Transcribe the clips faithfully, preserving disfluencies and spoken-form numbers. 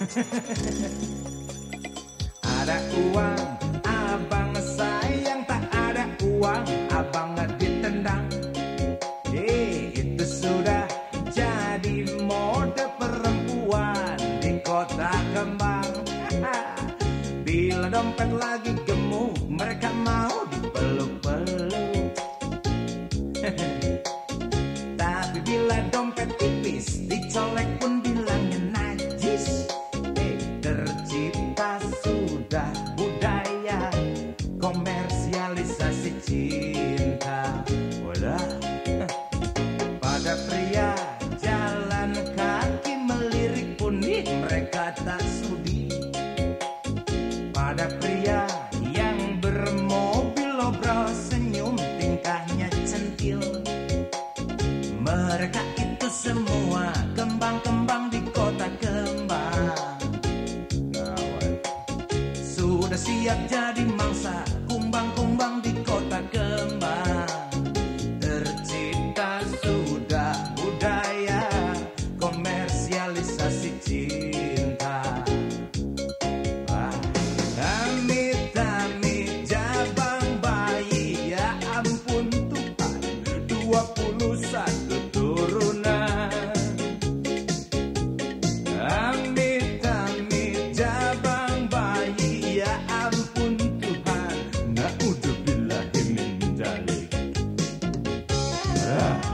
Ada uang, abang sayang, tak ada uang, abang ditendang. Eh, itu sudah jadi mode perempuan di kota Kembang. Bila dompet lagi gemuk, mereka mau dipeluk-peluk. Tapi bila dompet tipis, dicolek pun bilangnya najis. Eh, tercipta sudah budaya komersialisasi cinta. Wadah. Pada pria jalan kaki melirik pun nih mereka tak sudi. Pada pria yang bermobil obrol senyum tingkahnya centil. Mereka itu semua kembang-kembang di kota Kembang. Sudah siap jadi mangsa kumbang-kumbang di kota Kembang. Tercipta sudah budaya komersialisasi cinta. Amit-amit jabang bayi, ya ampun Tuhan, dua puluh satu turunan. Amit-amit jabang bayi, ya ampun Tuhan, naudzubillahi min dzalik. Ah.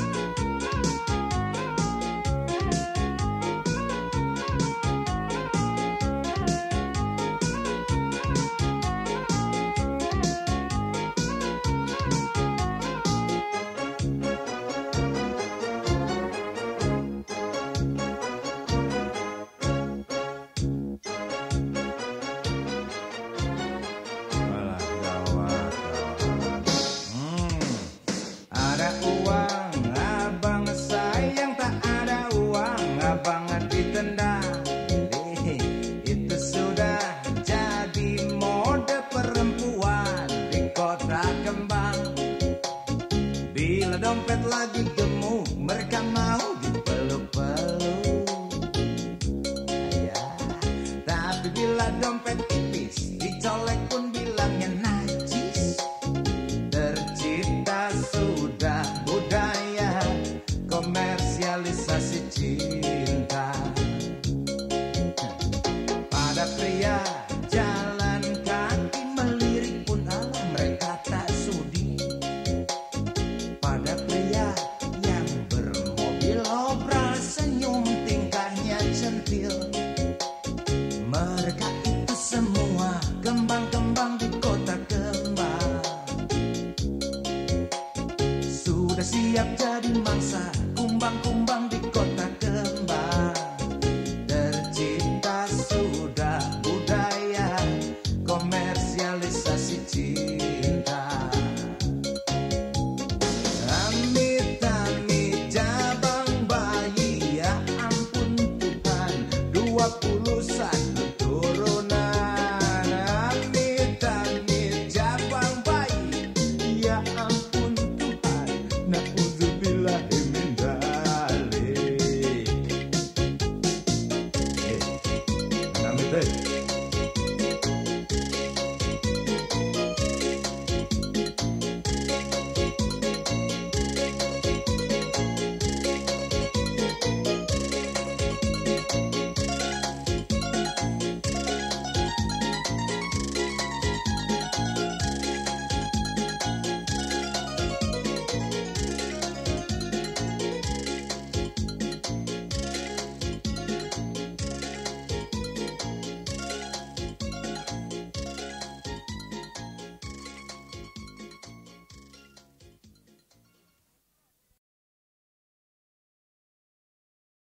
Ada uang, abang sayang, tak ada uang, abang ditendang. Itu sudah jadi mode perempuan di kota Kembang. Bila dompet lagi gemuk, mereka mau dipeluk-peluk. Ya, tapi bila dompet tipis, dicolek pun bilangnya najis. Tercipta sudah budaya komersialisasi cinta. Pada pria jalan kaki melirik pun ala mereka tak sudi. Pada pria yang bermobil obral senyum tingkahnya centil. Mereka itu semua kembang-kembang di kota Kembang. Sudah siap jadi mangsa kumbang-kumbang di kota Kembang. Tercipta sudah budaya komersialisasi cinta. Amit-amit jabang bayi, ya ampun Tuhan, dua puluh satu turunan. Amit-amit jabang bayi, ya ampun Tuhan, naudzubillahi min dzalik. Eh, amit-amit.